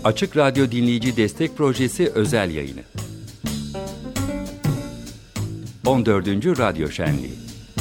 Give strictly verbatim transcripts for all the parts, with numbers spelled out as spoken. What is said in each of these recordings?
Açık Radyo Dinleyici Destek Projesi özel yayını. on dördüncü Radyo Şenliği.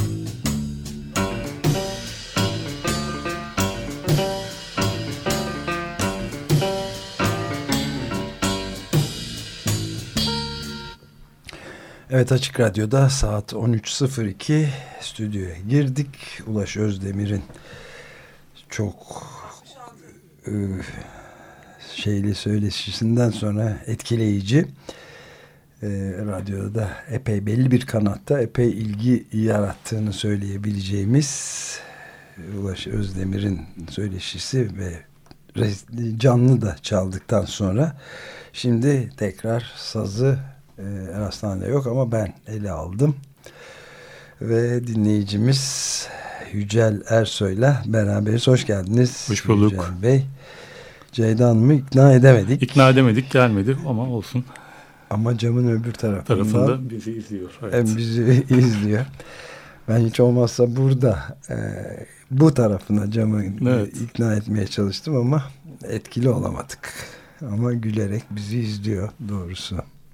Evet, Açık Radyo'da saat on üç sıfır iki stüdyoya girdik. Ulaş Özdemir'in çok e, şeyli söyleşisinden sonra etkileyici, e, radyoda epey belli bir kanatta epey ilgi yarattığını söyleyebileceğimiz Ulaş Özdemir'in söyleşisi ve canlı da çaldıktan sonra şimdi tekrar sazı Eraslan'da yok ama ben ele aldım ve dinleyicimiz Yücel Ersoy'la beraberiz. Hoş geldiniz. Hoş bulduk. Yücel Bey. Ceyda Hanım'ı ikna edemedik. İkna edemedik, gelmedi ama olsun. Ama camın öbür tarafında, tarafında bizi izliyor. Evet. Bizi izliyor. Ben hiç olmazsa burada e, bu tarafına camı evet. ikna etmeye çalıştım ama etkili olamadık. Ama gülerek bizi izliyor doğrusu.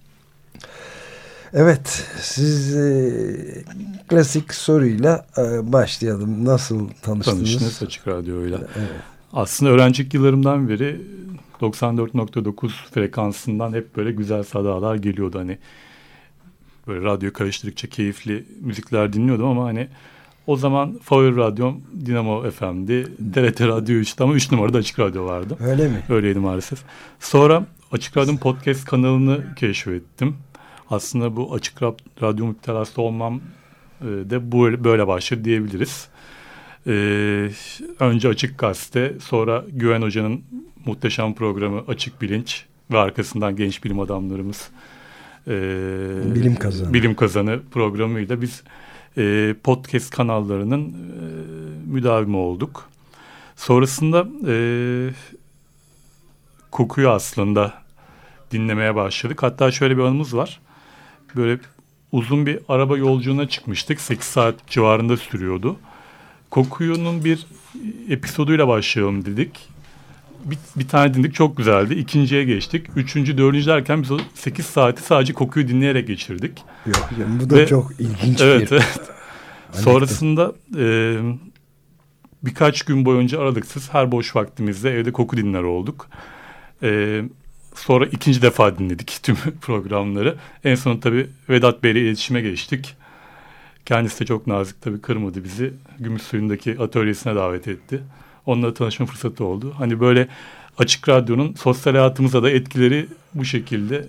Evet, siz e, klasik soruyla e, başlayalım. Nasıl tanıştınız? Tanıştınız Açık Radyo'yla. Evet. Aslında öğrencilik yıllarımdan beri doksan dört nokta dokuz frekansından hep böyle güzel sadalar geliyordu. Hani böyle radyo karıştırdıkça keyifli müzikler dinliyordum ama hani o zaman favori radyom Dinamo F M'di. T R T Radyo üç'tü ama üç numarada Açık Radyo vardı. Öyle mi? Öyleydi maalesef. Sonra Açık Radyo'nun podcast kanalını keşfettim. Aslında bu Açık Radyo müptelası olmam e, de bu, böyle başladı diyebiliriz. E, önce Açık Gazete, sonra Güven Hoca'nın muhteşem programı Açık Bilinç ve arkasından genç bilim adamlarımız e, Bilim Kazanı. Bilim Kazanı programıyla biz e, podcast kanallarının e, müdavimi olduk. Sonrasında e, kokuyu aslında dinlemeye başladık. Hatta şöyle bir anımız var. Böyle uzun bir araba yolculuğuna çıkmıştık. sekiz saat civarında sürüyordu. Kokuyu'nun bir episoduyla başlayalım dedik. Bir, bir tane dinledik, çok güzeldi. İkinciye geçtik. Üçüncü, dördüncü derken biz o sekiz saati sadece Kokuyu dinleyerek geçirdik. Yok, bu da Ve, çok ilginç evet, bir... Evet. Sonrasında e, birkaç gün boyunca aralıksız her boş vaktimizde evde koku dinler olduk. Evet. Sonra ikinci defa dinledik tüm programları. En son tabii Vedat Bey'le iletişime geçtik. Kendisi de çok nazik, tabii kırmadı bizi. Gümüşsuyu'ndaki atölyesine davet etti. Onunla tanışma fırsatı oldu. Hani böyle Açık Radyo'nun sosyal hayatımıza da etkileri bu şekilde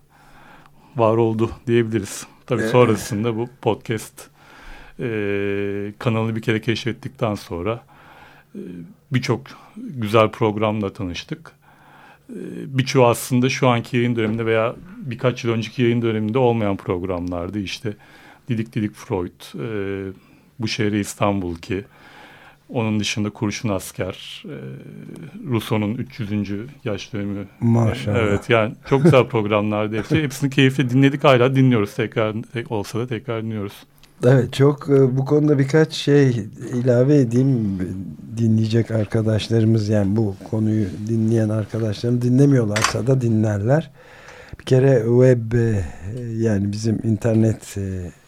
var oldu diyebiliriz. Tabii evet. Sonrasında bu podcast e, kanalını bir kere keşfettikten sonra e, birçok güzel programla tanıştık. Birçoğu aslında şu anki yayın döneminde veya birkaç yıl önceki yayın döneminde olmayan programlardı. İşte Didik Didik Freud, e, Bu Şehri İstanbul ki, onun dışında Kurşun Asker, e, Rousseau'nun üç yüzüncü yaş dönümü. Maşallah. Evet, yani çok güzel programlardı hepsi. Hepsini keyifle dinledik, hala dinliyoruz. Tekrar tek olsa da tekrar dinliyoruz. Evet, çok bu konuda birkaç şey ilave edeyim. Dinleyecek arkadaşlarımız, yani bu konuyu dinleyen arkadaşlarım dinlemiyorlarsa da dinlerler. Bir kere web, yani bizim internet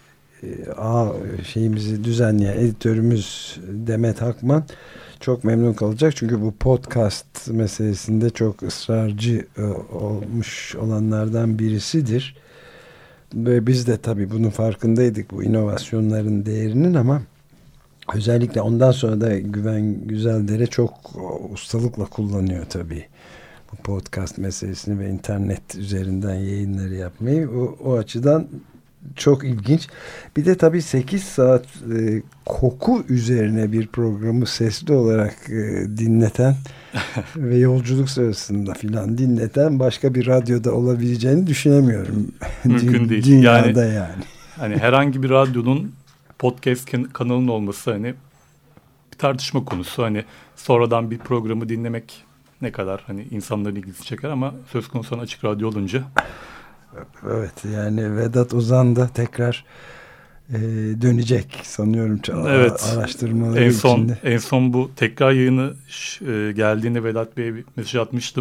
ağ şeyimizi düzenleyen editörümüz Demet Hakman çok memnun kalacak. Çünkü bu podcast meselesinde çok ısrarcı olmuş olanlardan birisidir. Ve biz de tabii bunun farkındaydık, bu inovasyonların değerinin, ama özellikle ondan sonra da Güven Güzeldere çok ustalıkla kullanıyor tabii bu podcast meselesini ve internet üzerinden yayınları yapmayı. O, o açıdan çok ilginç. Bir de tabii sekiz saat e, koku üzerine bir programı sesli olarak e, dinleten ve yolculuk sırasında filan dinleten başka bir radyoda olabileceğini düşünemiyorum. Mümkün değil. Dünyada yani. yani. Hani herhangi bir radyonun podcast kanalının olması hani bir tartışma konusu. Hani sonradan bir programı dinlemek ne kadar hani insanların ilgisini çeker ama söz konusu Açık Radyo olunca. Evet, yani Vedat Ozan da tekrar e, dönecek sanıyorum, evet, araştırmaları en son, içinde. En son bu tekrar yayını e, geldiğinde Vedat Bey'e bir mesaj atmıştım.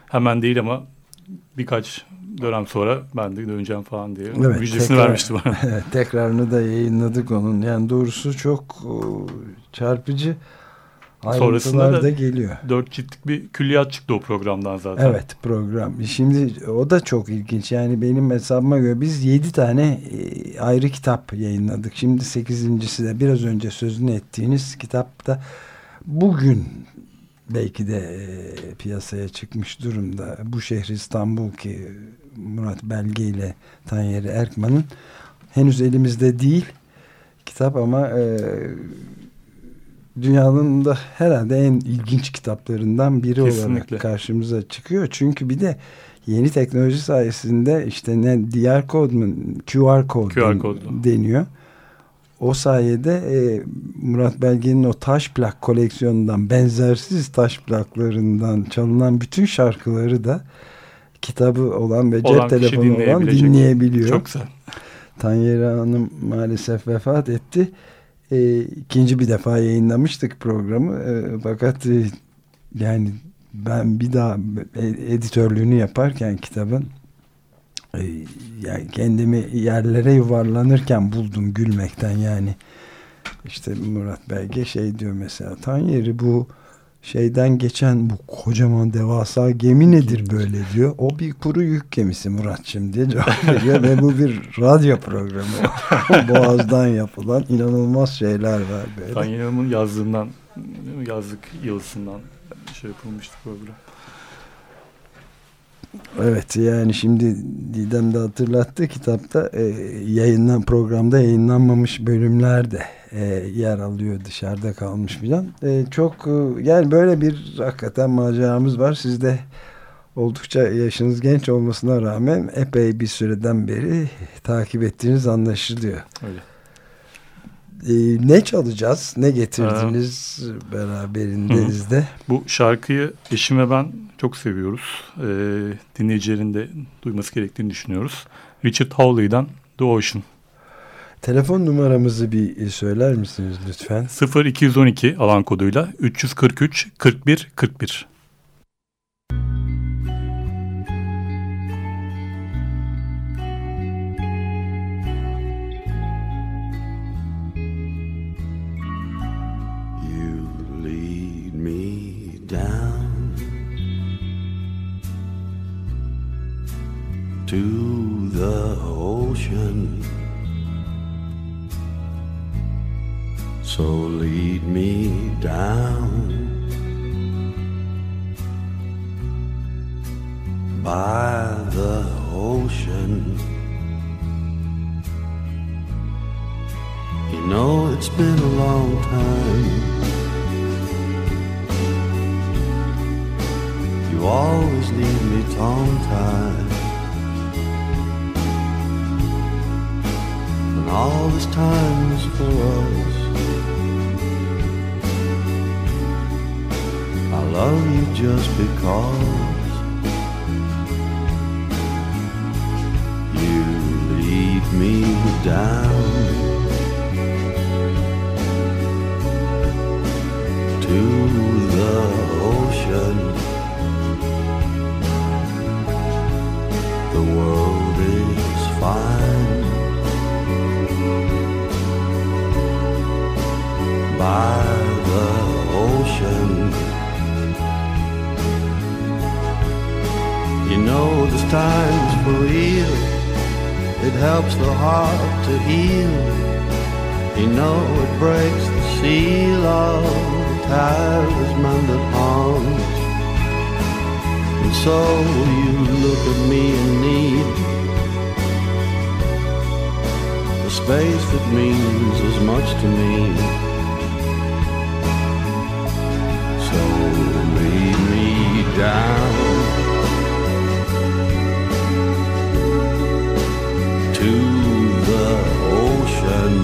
hemen değil ama birkaç dönem sonra ben de döneceğim falan diye evet, müjdesini tekrar, vermişti bana. Tekrarını da yayınladık onun. Yani doğrusu çok o, çarpıcı ayrıntılar da geliyor. Dört ciltlik bir külliyat çıktı o programdan zaten. Evet, program. Şimdi o da çok ilginç. Yani benim hesabıma göre biz yedi tane e, ayrı kitap yayınladık. Şimdi sekizincisi de biraz önce sözünü ettiğiniz kitapta bugün belki de e, piyasaya çıkmış durumda. Bu şehir İstanbul ki Murat Belge ile Tanyeri Erkman'ın henüz elimizde değil kitap ama e, dünyanın da herhalde en ilginç kitaplarından biri Kesinlikle. olarak karşımıza çıkıyor. Çünkü bir de yeni teknoloji sayesinde işte ne D R kod mu Q R kod deniyor. O sayede e, Murat Belge'nin o taş plak koleksiyonundan, benzersiz taş plaklarından çalınan bütün şarkıları da kitabı olan ve cep telefonu olan dinleyebiliyor. Çok güzel. Tanyeri Hanım maalesef vefat etti. E, ikinci bir defa yayınlamıştık programı. E, fakat e, yani ben bir daha editörlüğünü yaparken kitabın e, yani kendimi yerlere yuvarlanırken buldum gülmekten. Yani işte Murat Belge şey diyor mesela, Tanyeri bu şeyden geçen bu kocaman devasa gemi nedir böyle diyor. O bir kuru yük gemisi Muratçım diye cevap veriyor ve bu bir radyo programı. Boğaz'dan yapılan inanılmaz şeyler var böyle. Tanyeri Hanım'ın yazdığından, yazlık yılısından şey yapılmıştı program. Evet, yani şimdi Didem de hatırlattı, kitapta e, yayınlan programda yayınlanmamış bölümler de e, yer alıyor, dışarıda kalmış filan. E, çok e, yani böyle bir hakikaten maceramız var. Siz de oldukça yaşınız genç olmasına rağmen epey bir süreden beri takip ettiğiniz anlaşılıyor. Öyle. Ee, ne çalacağız? Ne getirdiniz ee, beraberinizde? Hı. Bu şarkıyı eşim ve ben çok seviyoruz. Ee, dinleyicilerin de duyması gerektiğini düşünüyoruz. Richard Hawley'den The Ocean. Telefon numaramızı bir söyler misiniz lütfen? sıfır iki on iki alan koduyla üç yüz kırk üç kırk bir kırk bir. To the ocean, so lead me down by the ocean. You know it's been a long time. You always leave me tongue-tied. All this time is for us. I love you just because you lead me down to the ocean. The world is fine by the ocean. You know this time's for real. It helps the heart to heal. You know it breaks the seal of the talisman that haunts. And so you look at me in need, the space that means as much to me. So lead me down to the ocean.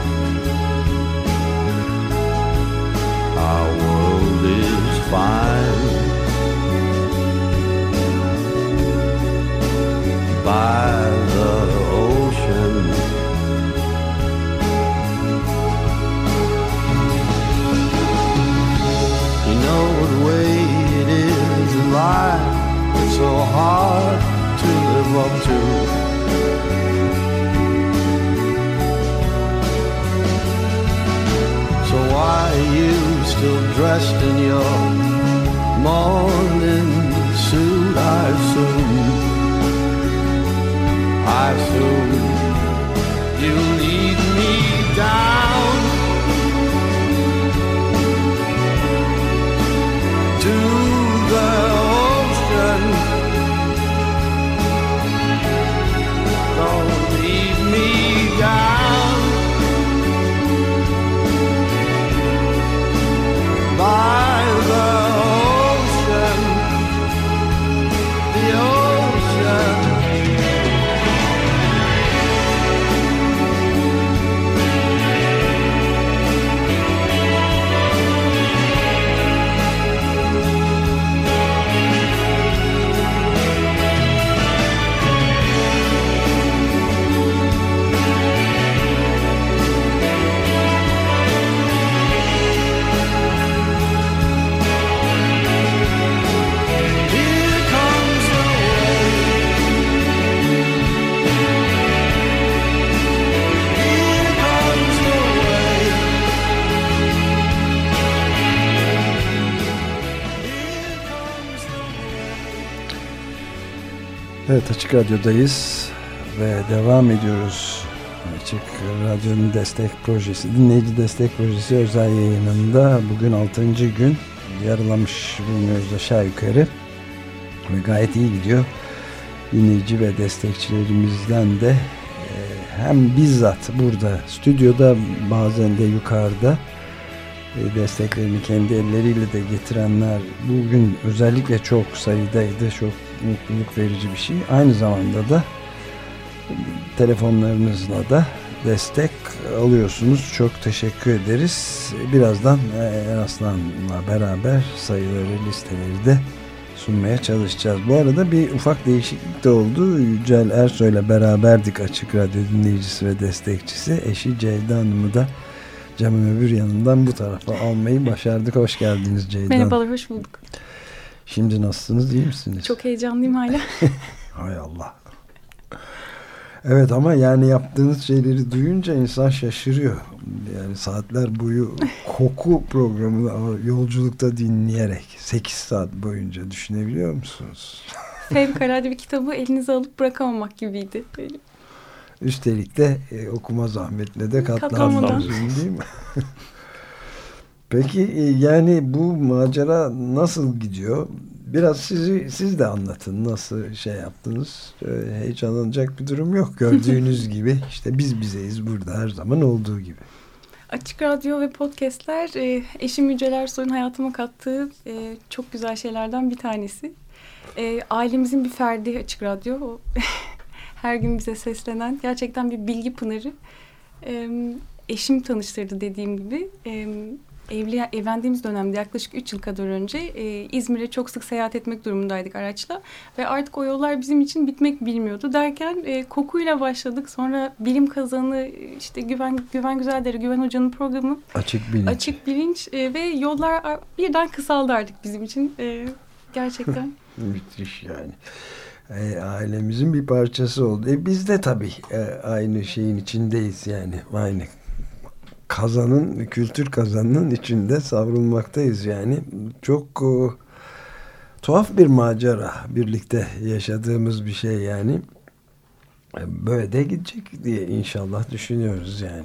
Our world is fine by the ocean. up to. So why are you still dressed in your morning suit? I assume, I assume you lead me down to the ocean. Don't leave me down by the ocean, the ocean. Evet, Açık Radyo'dayız ve devam ediyoruz. Açık Radyo'nun destek projesi, dinleyici destek projesi özel yayınında bugün altıncı gün yarılamış bulunuyoruz aşağı yukarı ve gayet iyi gidiyor. Dinleyici ve destekçilerimizden de hem bizzat burada stüdyoda bazen de yukarıda desteklerini kendi elleriyle de getirenler bugün özellikle çok sayıdaydı. Çok mutluluk verici bir şey. Aynı zamanda da telefonlarınızla da destek alıyorsunuz. Çok teşekkür ederiz. Birazdan Eraslan'la beraber sayıları, listeleri de sunmaya çalışacağız. Bu arada bir ufak değişiklik de oldu. Yücel Ersoy'la beraberdik, Açık Radyo dinleyicisi ve destekçisi. Eşi Ceyda Hanım'ı da camın öbür yanından bu tarafa almayı başardık. Hoş geldiniz Ceyda. Merhabalar, hoş bulduk. Şimdi nasılsınız, iyi misiniz? Çok heyecanlıyım hala. Hay Allah. Evet, ama yani yaptığınız şeyleri duyunca insan şaşırıyor. Yani saatler boyu koku programını yolculukta dinleyerek sekiz saat boyunca düşünebiliyor musunuz? Fevkalade bir kitabı elinize alıp bırakamamak gibiydi. Böyle. Üstelik de e, okuma zahmetine de katlanmadınız, değil mi? Peki e, yani bu macera nasıl gidiyor? Biraz sizi siz de anlatın, nasıl şey yaptınız? E, heyecanlanacak bir durum yok. Gördüğünüz gibi işte biz bizeyiz burada, her zaman olduğu gibi. Açık Radyo ve podcastler e, eşim Yücel Ersoy'un hayatıma kattığı e, çok güzel şeylerden bir tanesi. E, ailemizin bir ferdi Açık Radyo. O her gün bize seslenen gerçekten bir bilgi pınarı. E, eşim tanıştırdı dediğim gibi. E, evli, evlendiğimiz dönemde yaklaşık üç yıl kadar önce e, İzmir'e çok sık seyahat etmek durumundaydık araçla. Ve artık o yollar bizim için bitmek bilmiyordu. Derken e, kokuyla başladık. Sonra bilim kazanı, işte Güven, Güven Güzeldere, Güven Hoca'nın programı. Açık bilinç. Açık bilinç e, ve yollar birden kısaldı artık bizim için. E, gerçekten. Müthiş yani. E, ailemizin bir parçası oldu. E, biz de tabii e, aynı şeyin içindeyiz yani. Aynı kazanın, kültür kazanının içinde savrulmaktayız yani. Çok e, tuhaf bir macera, birlikte yaşadığımız bir şey yani. E, böyle de gidecek diye inşallah düşünüyoruz yani.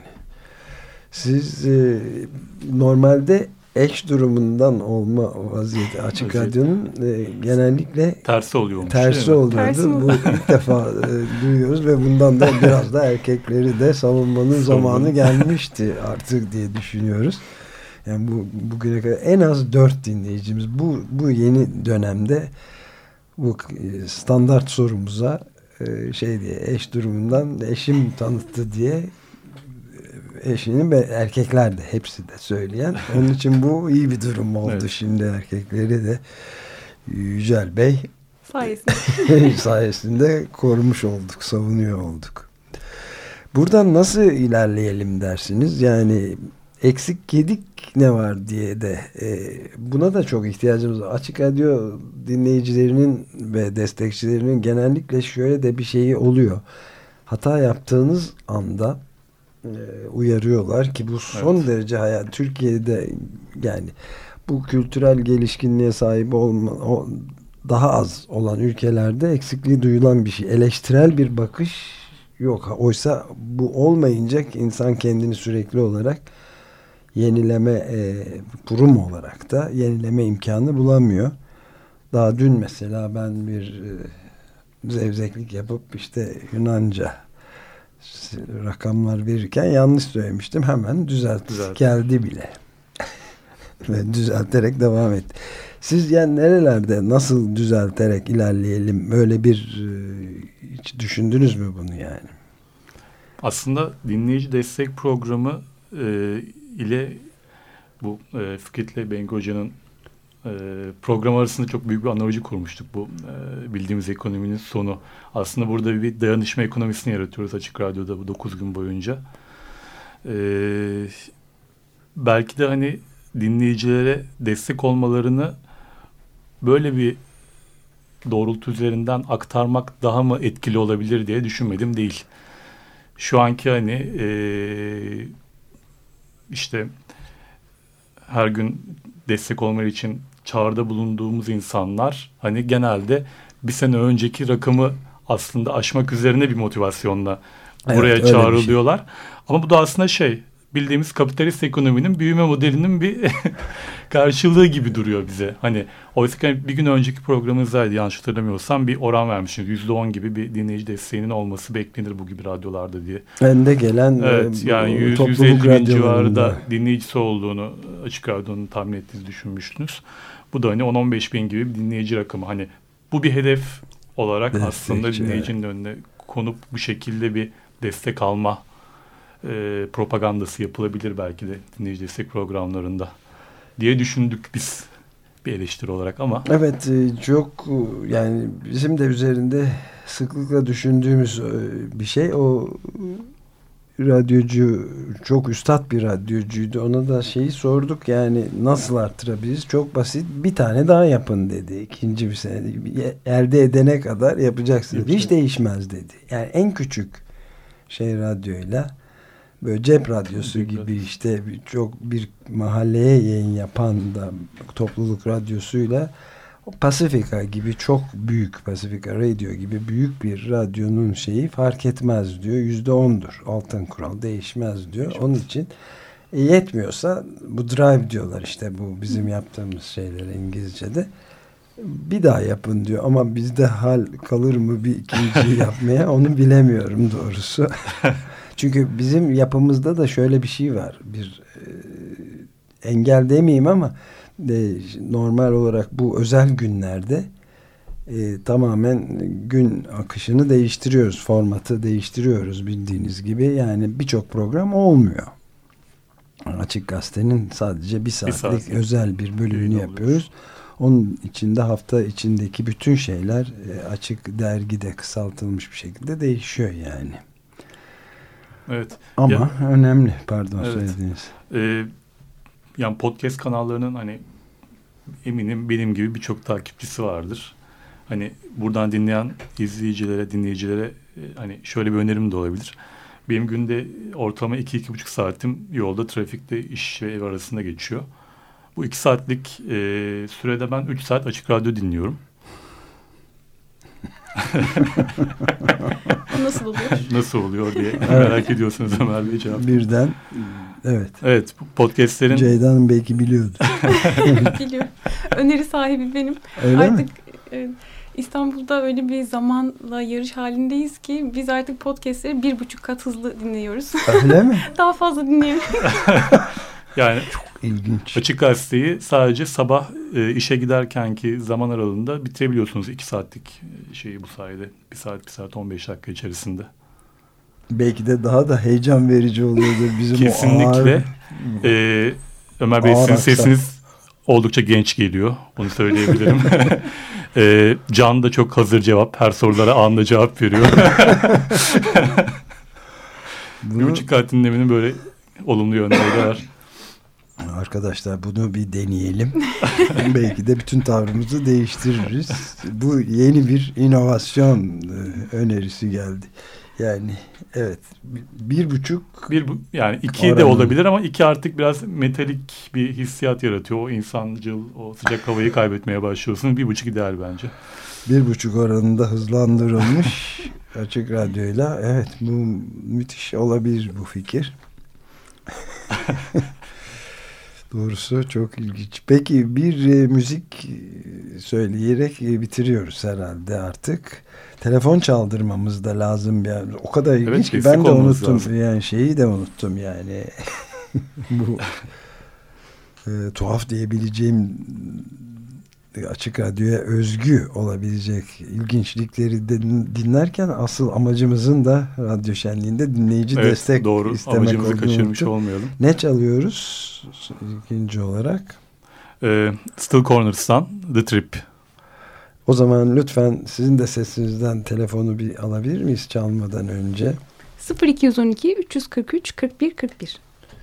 Siz e, normalde eş durumundan olma vaziyeti Açık Radyo'nun e, genellikle tersi oluyormuş. Tersi oluyordu. Bu ilk defa e, duyuyoruz ve bundan da biraz da erkekleri de savunmanın zamanı gelmişti artık diye düşünüyoruz. Yani bu bugüne kadar en az dört dinleyicimiz bu bu yeni dönemde bu e, standart sorumuza e, şey diye eş durumundan eşim tanıttı diye eşinin ve erkekler de hepsi de söyleyen. Onun için bu iyi bir durum oldu. Evet. Şimdi erkekleri de Yücel Bey sayesinde. sayesinde korumuş olduk, savunuyor olduk. Buradan nasıl ilerleyelim dersiniz? Yani eksik gedik ne var diye de e, buna da çok ihtiyacımız var. Açık Radyo dinleyicilerinin ve destekçilerinin genellikle şöyle de bir şeyi oluyor. Hata yaptığınız anda e, uyarıyorlar ki bu son evet. derece hayat. Türkiye'de yani bu kültürel gelişkinliğe sahip olma, o, daha az olan ülkelerde eksikliği duyulan bir şey. Eleştirel bir bakış yok. Oysa bu olmayınca insan kendini sürekli olarak yenileme e, kurum olarak da yenileme imkanı bulamıyor. Daha dün mesela ben bir e, zevzeklik yapıp işte Yunanca rakamlar verirken yanlış söylemiştim. Hemen düzelt Düzelt. geldi bile. Ve düzelterek devam etti. Siz yani nerelerde nasıl düzelterek ilerleyelim? Böyle bir e, hiç düşündünüz mü bunu yani? Aslında dinleyici destek programı e, ile bu e, Fikret'le Bengi Hoca'nın e, program arasında çok büyük bir analoji kurmuştuk. Bu e, bildiğimiz ekonominin sonu. Aslında burada bir dayanışma ekonomisini yaratıyoruz Açık Radyo'da bu dokuz gün boyunca. E, belki de hani dinleyicilere destek olmalarını böyle bir doğrultu üzerinden aktarmak daha mı etkili olabilir diye düşünmedim değil. Şu anki hani e, işte her gün destek olmak için çağrıda bulunduğumuz insanlar hani genelde bir sene önceki rakamı aslında aşmak üzerine bir motivasyonla buraya evet, çağrılıyorlar. Şey. Ama bu da aslında şey bildiğimiz kapitalist ekonominin büyüme modelinin bir karşılığı gibi duruyor bize. Hani oysa ki bir gün önceki programımızdaydı yanlış hatırlamıyorsam bir oran vermişsiniz. yüzde on gibi bir dinleyici desteğinin olması beklenir bu gibi radyolarda diye. Önde gelen evet, yani yüz yüz elli bin civarında dinleyicisi olduğunu Açık Radyo'nun tahmin ettiğinizi düşünmüştünüz. Bu da hani on on beş bin gibi bir dinleyici rakamı. Hani bu bir hedef olarak destekçi, aslında dinleyicinin evet. önüne konup bu şekilde bir destek alma E, propagandası yapılabilir belki de dinleyici destek programlarında diye düşündük biz bir eleştiri olarak ama. Evet çok yani bizim de üzerinde sıklıkla düşündüğümüz bir şey o radyocu çok üstad bir radyocuydu ona da şeyi sorduk yani nasıl arttırabiliriz çok basit bir tane daha yapın dedi ikinci bir sene elde edene kadar yapacaksınız hiç değişmez dedi yani en küçük şey radyoyla böyle cep radyosu Cep gibi radyo. işte çok bir mahalleye yayın yapan da topluluk radyosuyla Pasifika gibi çok büyük Pasifika Radio gibi büyük bir radyonun şeyi fark etmez diyor. Yüzde ondur. Altın kural değişmez diyor. Çok Onun için e, yetmiyorsa bu drive diyorlar işte bu bizim yaptığımız şeyler İngilizce'de. Bir daha yapın diyor ama bizde hal kalır mı bir ikinciyi yapmaya onu bilemiyorum doğrusu. Çünkü bizim yapımızda da şöyle bir şey var. Bir e, engel demeyeyim ama e, normal olarak bu özel günlerde e, tamamen gün akışını değiştiriyoruz. Formatı değiştiriyoruz bildiğiniz gibi. Yani birçok program olmuyor. Açık Gazete'nin sadece bir saatlik, bir saatlik özel bir bölümünü yapıyoruz. Onun içinde hafta içindeki bütün şeyler e, açık dergide kısaltılmış bir şekilde değişiyor yani. Evet. Ama ya, önemli pardon evet. söylediğiniz. Ee, yani podcast kanallarının hani eminim benim gibi birçok takipçisi vardır. Hani buradan dinleyen izleyicilere, dinleyicilere e, hani şöyle bir önerim de olabilir. Benim günde ortalama iki iki buçuk saatim yolda, trafikte, iş ve ev arasında geçiyor. Bu iki saatlik e, sürede ben üç saat Açık Radyo dinliyorum. Nasıl oluyor? Nasıl oluyor diye merak ediyorsunuz Ömer Bey cevap. Birden evet. Evet podcastlerin. Ceydan belki biliyordu. Biliyor. Öneri sahibi benim. Öyle artık mi? E, İstanbul'da öyle bir zamanla yarış halindeyiz ki biz artık podcastleri bir buçuk kat hızlı dinliyoruz. Öyle mi? Daha fazla dinliyoruz. Yani çok ilginç. Açık Gazete'yi sadece sabah e, işe giderkenki zaman aralığında bitirebiliyorsunuz. iki saatlik şeyi bu sayede. Bir saat, bir saat on beş dakika içerisinde. Belki de daha da heyecan verici oluyordur bizim kesinlikle. O ağır, e, Ömer Bey sizin sesiniz oldukça genç geliyor. Onu söyleyebilirim. e, Can da çok hazır cevap. Her sorulara anında cevap veriyor. Bunu... Bir buçuk saat dinlemenin böyle olumlu yönleri var. Arkadaşlar bunu bir deneyelim. Belki de bütün tavrımızı değiştiririz. Bu yeni bir inovasyon önerisi geldi. Yani evet bir buçuk bir yani iki oranın. De olabilir ama iki artık biraz metalik bir hissiyat yaratıyor. O insancıl, o sıcak havayı kaybetmeye başlıyorsun. Bir buçuk ideal bence. Bir buçuk oranında hızlandırılmış Açık Radyo'yla. Evet bu müthiş olabilir bu fikir. Doğrusu çok ilginç. Peki bir e, müzik söyleyerek e, bitiriyoruz herhalde artık. Telefon çaldırmamız da lazım. Yani o kadar ilginç evet, ki ben de unuttum. Lazım. Yani şeyi de unuttum yani. Bu e, tuhaf diyebileceğim Açık Radyo'ya özgü olabilecek ilginçlikleri de dinlerken asıl amacımızın da radyo şenliğinde dinleyici evet, destek doğru. istemek Amacımızı olduğunu kaçırmış unuttum. olmayalım. Ne çalıyoruz ikinci olarak? Ee, Still Corners'tan The Trip. O zaman lütfen sizin de sesinizden telefonu bir alabilir miyiz çalmadan önce? sıfır iki on iki üç kırk üç kırk bir kırk bir.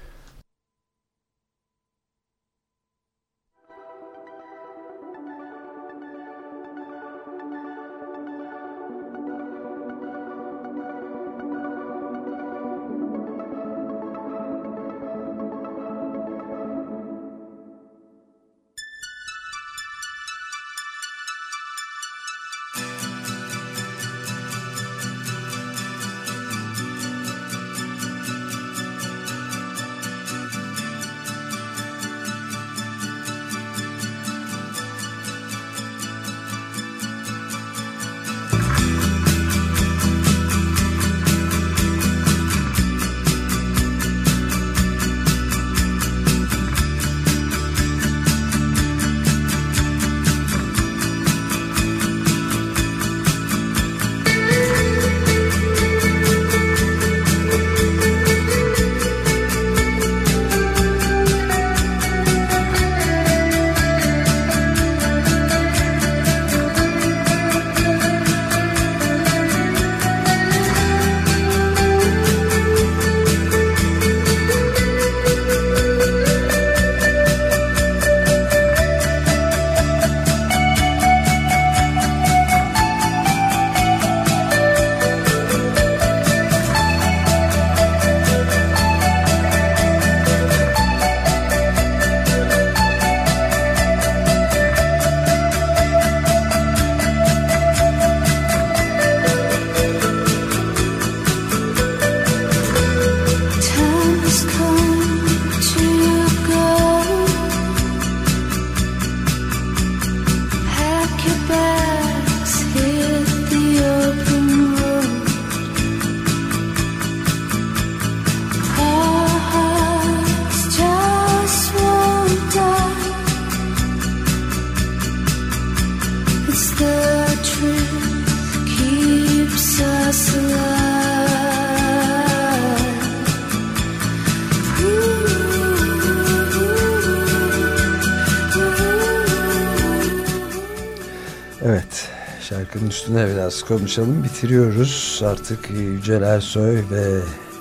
Evet, şarkının üstüne biraz konuşalım. Bitiriyoruz. Artık Yücel Ersoy ve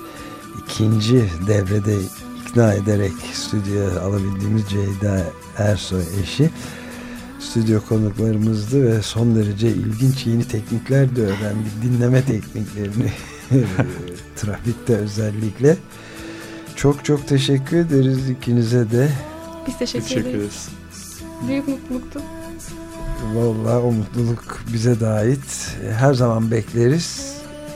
ikinci devrede ikna ederek stüdyoya alabildiğimiz Ceyda Ersoy eşi stüdyo konuklarımızdı ve son derece ilginç yeni teknikler de öğrendik. Dinleme tekniklerini trafikte özellikle. Çok çok teşekkür ederiz ikinize de. Biz teşekkür, teşekkür ederiz. ederiz. Büyük mutluluktu. Vallahi o mutluluk bize de ait. Her zaman bekleriz.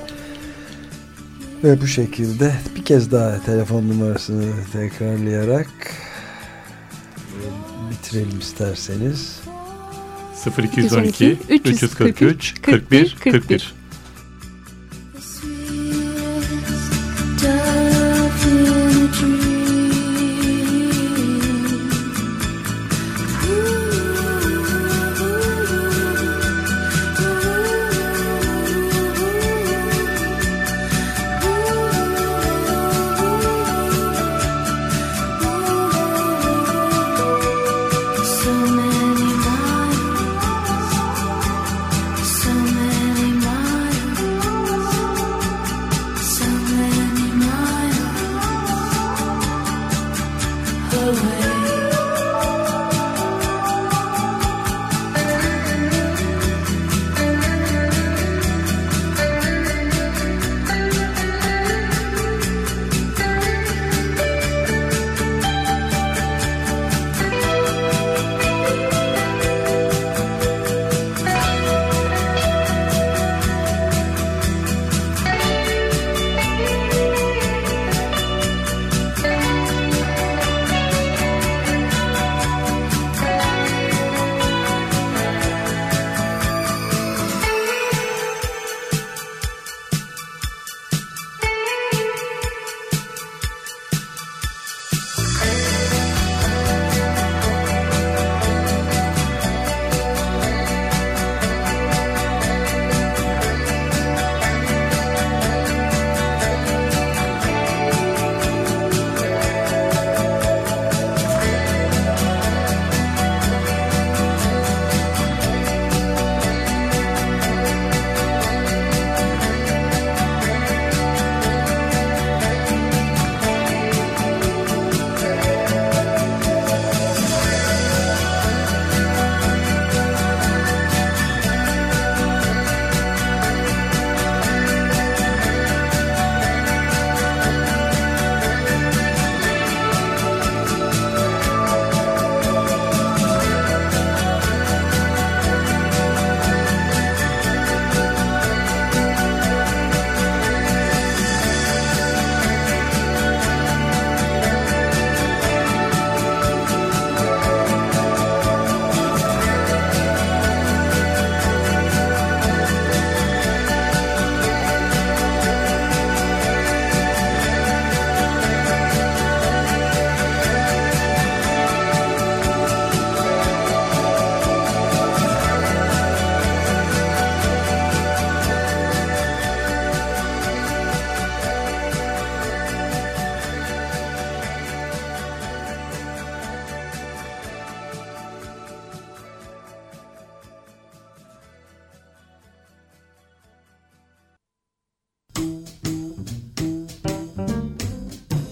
Ve bu şekilde bir kez daha telefon numarasını tekrarlayarak bitirelim isterseniz. sıfır iki on iki üç kırk üç kırk bir kırk bir. So many miles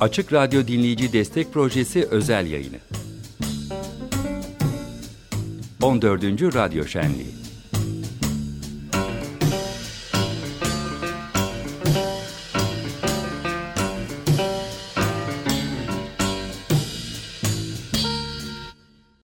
Açık Radyo Dinleyici Destek Projesi özel yayını. on dördüncü Radyo Şenliği.